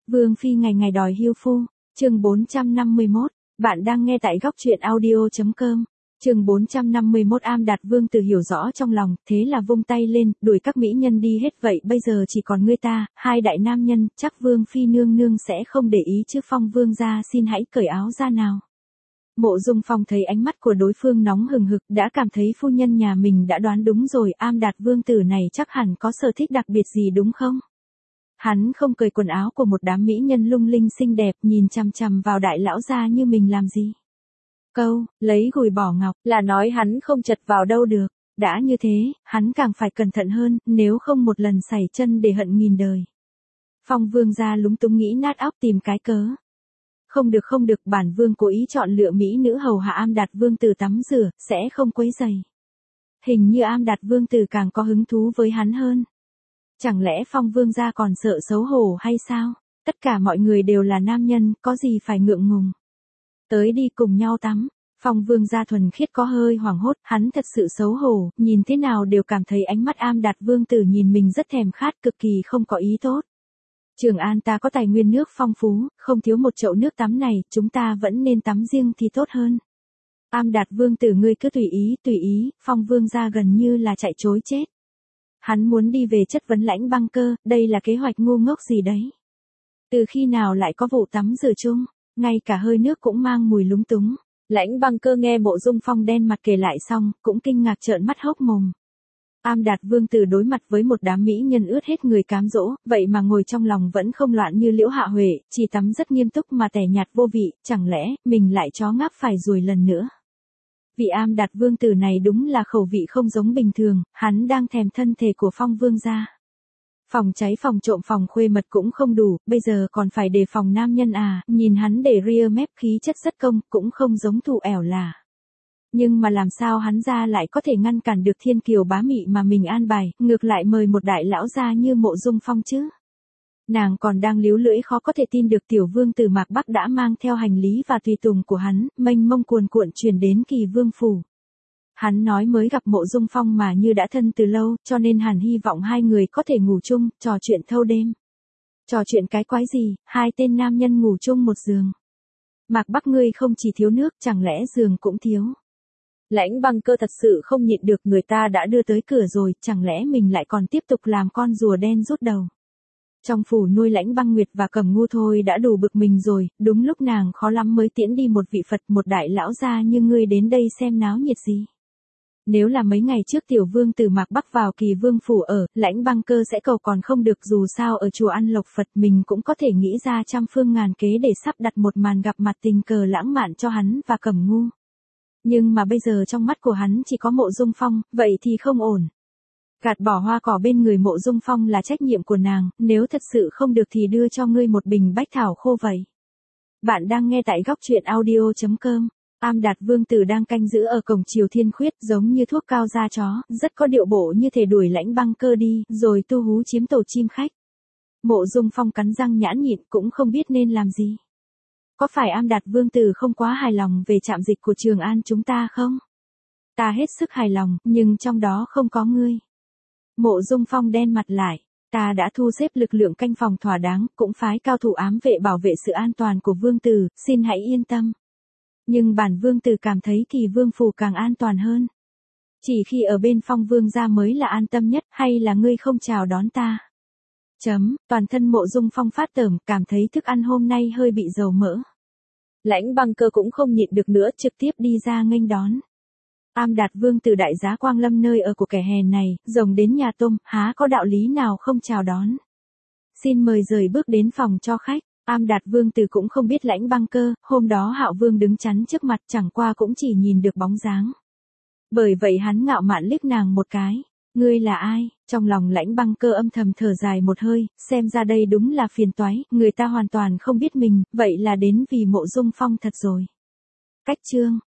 Vương phi ngày ngày đòi hưu phu, chương 451, bạn đang nghe tại góc truyện audio.com. Chương 451 Am Đạt Vương Tử hiểu rõ trong lòng, thế là vung tay lên, đuổi các mỹ nhân đi hết vậy bây giờ chỉ còn ngươi ta, hai đại nam nhân, chắc Vương phi nương nương sẽ không để ý chứ. Phong Vương gia xin hãy cởi áo ra nào. Mộ Dung Phong thấy ánh mắt của đối phương nóng hừng hực, đã cảm thấy phu nhân nhà mình đã đoán đúng rồi, Am Đạt Vương Tử này chắc hẳn có sở thích đặc biệt gì đúng không? Hắn không cởi quần áo của một đám mỹ nhân lung linh xinh đẹp, nhìn chằm chằm vào đại lão gia như mình làm gì. Câu, lấy gùi bỏ ngọc, là nói hắn không chật vào đâu được. Đã như thế, hắn càng phải cẩn thận hơn, nếu không một lần sảy chân để hận nghìn đời. Phong Vương gia lúng túng nghĩ nát óc tìm cái cớ. Không được, bản vương cố ý chọn lựa mỹ nữ hầu hạ Am Đạt Vương Tử tắm rửa, sẽ không quấy rầy. Hình như Am Đạt Vương Tử càng có hứng thú với hắn hơn. Chẳng lẽ Phong Vương gia còn sợ xấu hổ hay sao? Tất cả mọi người đều là nam nhân, có gì phải ngượng ngùng. Tới đi cùng nhau tắm. Phong Vương gia thuần khiết có hơi hoảng hốt, hắn thật sự xấu hổ, nhìn thế nào đều cảm thấy ánh mắt Am Đạt Vương Tử nhìn mình rất thèm khát, cực kỳ không có ý tốt. Trường An ta có tài nguyên nước phong phú, không thiếu một chậu nước tắm này, chúng ta vẫn nên tắm riêng thì tốt hơn. Am Đạt Vương Tử ngươi cứ tùy ý, Phong Vương gia gần như là chạy trối chết. Hắn muốn đi về chất vấn Lãnh Băng Cơ, đây là kế hoạch ngu ngốc gì đấy. Từ khi nào lại có vụ tắm rửa chung, ngay cả hơi nước cũng mang mùi lúng túng. Lãnh Băng Cơ nghe Mộ Dung Phong đen mặt kể lại xong, cũng kinh ngạc trợn mắt hốc mồm. Am Đạt Vương Tử đối mặt với một đám mỹ nhân ướt hết người cám dỗ, vậy mà ngồi trong lòng vẫn không loạn như Liễu Hạ Huệ, chỉ tắm rất nghiêm túc mà tẻ nhạt vô vị, chẳng lẽ mình lại chó ngáp phải ruồi lần nữa. Vị Am Đạt Vương Tử này đúng là khẩu vị không giống bình thường, hắn đang thèm thân thể của Phong Vương gia. Phòng cháy phòng trộm phòng khuê mật cũng không đủ, bây giờ còn phải đề phòng nam nhân à, nhìn hắn để ria mép khí chất rất công, cũng không giống thủ ẻo là. Nhưng mà làm sao hắn ra lại có thể ngăn cản được thiên kiều bá mị mà mình an bài, ngược lại mời một đại lão gia như Mộ Dung Phong chứ. Nàng còn đang líu lưỡi khó có thể tin được tiểu vương tử Mạc Bắc đã mang theo hành lý và tùy tùng của hắn, mênh mông cuồn cuộn truyền đến Kỳ Vương phủ. Hắn nói mới gặp Mộ Dung Phong mà như đã thân từ lâu, cho nên hắn hy vọng hai người có thể ngủ chung, trò chuyện thâu đêm. Trò chuyện cái quái gì, hai tên nam nhân ngủ chung một giường. Mạc Bắc ngươi không chỉ thiếu nước, chẳng lẽ giường cũng thiếu. Lãnh Băng Cơ thật sự không nhịn được, người ta đã đưa tới cửa rồi, chẳng lẽ mình lại còn tiếp tục làm con rùa đen rút đầu. Trong phủ nuôi Lãnh Băng Nguyệt và Cẩm Ngu thôi đã đủ bực mình rồi, đúng lúc nàng khó lắm mới tiễn đi một vị Phật, một đại lão gia như ngươi đến đây xem náo nhiệt gì. Nếu là mấy ngày trước tiểu vương tử Mạc Bắc vào Kỳ Vương phủ ở, Lãnh Băng Cơ sẽ cầu còn không được, dù sao ở chùa ăn lộc Phật mình cũng có thể nghĩ ra trăm phương ngàn kế để sắp đặt một màn gặp mặt tình cờ lãng mạn cho hắn và Cẩm Ngu. Nhưng mà bây giờ trong mắt của hắn chỉ có Mộ Dung Phong, vậy thì không ổn. Gạt bỏ hoa cỏ bên người Mộ Dung Phong là trách nhiệm của nàng, nếu thật sự không được thì đưa cho ngươi một bình bách thảo khô vậy. Bạn đang nghe tại góc truyện audio.com. Am Đạt Vương Tử đang canh giữ ở cổng Triều Thiên Khuyết, giống như thuốc cao da chó, rất có điệu bộ như thể đuổi Lãnh Băng Cơ đi, rồi tu hú chiếm tổ chim khách. Mộ Dung Phong cắn răng nhãn nhịn, cũng không biết nên làm gì. Có phải Am Đạt Vương Tử không quá hài lòng về trạm dịch của Trường An chúng ta không? Ta hết sức hài lòng, nhưng trong đó không có ngươi. Mộ Dung Phong đen mặt lại. Ta đã thu xếp lực lượng canh phòng thỏa đáng, cũng phái cao thủ ám vệ bảo vệ sự an toàn của Vương Tử, xin hãy yên tâm. Nhưng bản Vương Tử cảm thấy Kỳ Vương phủ càng an toàn hơn. Chỉ khi ở bên Phong Vương gia mới là an tâm nhất, hay là ngươi không chào đón ta? Toàn thân Mộ Dung Phong phát tởm, cảm thấy thức ăn hôm nay hơi bị dầu mỡ. Lãnh Băng Cơ cũng không nhịn được nữa, trực tiếp đi ra nghênh đón. Am Đạt Vương Tử đại giá quang lâm nơi ở của kẻ hèn này, rồng đến nhà tôm, há có đạo lý nào không chào đón. Xin mời rời bước đến phòng cho khách. Am Đạt Vương Tử cũng không biết Lãnh Băng Cơ, hôm đó Hạo Vương đứng chắn trước mặt, chẳng qua cũng chỉ nhìn được bóng dáng. Bởi vậy hắn ngạo mạn liếc nàng một cái. Ngươi là ai? Trong lòng Lãnh Băng Cơ âm thầm thở dài một hơi, xem ra đây đúng là phiền toái, người ta hoàn toàn không biết mình, vậy là đến vì Mộ Dung Phong thật rồi. Cách chương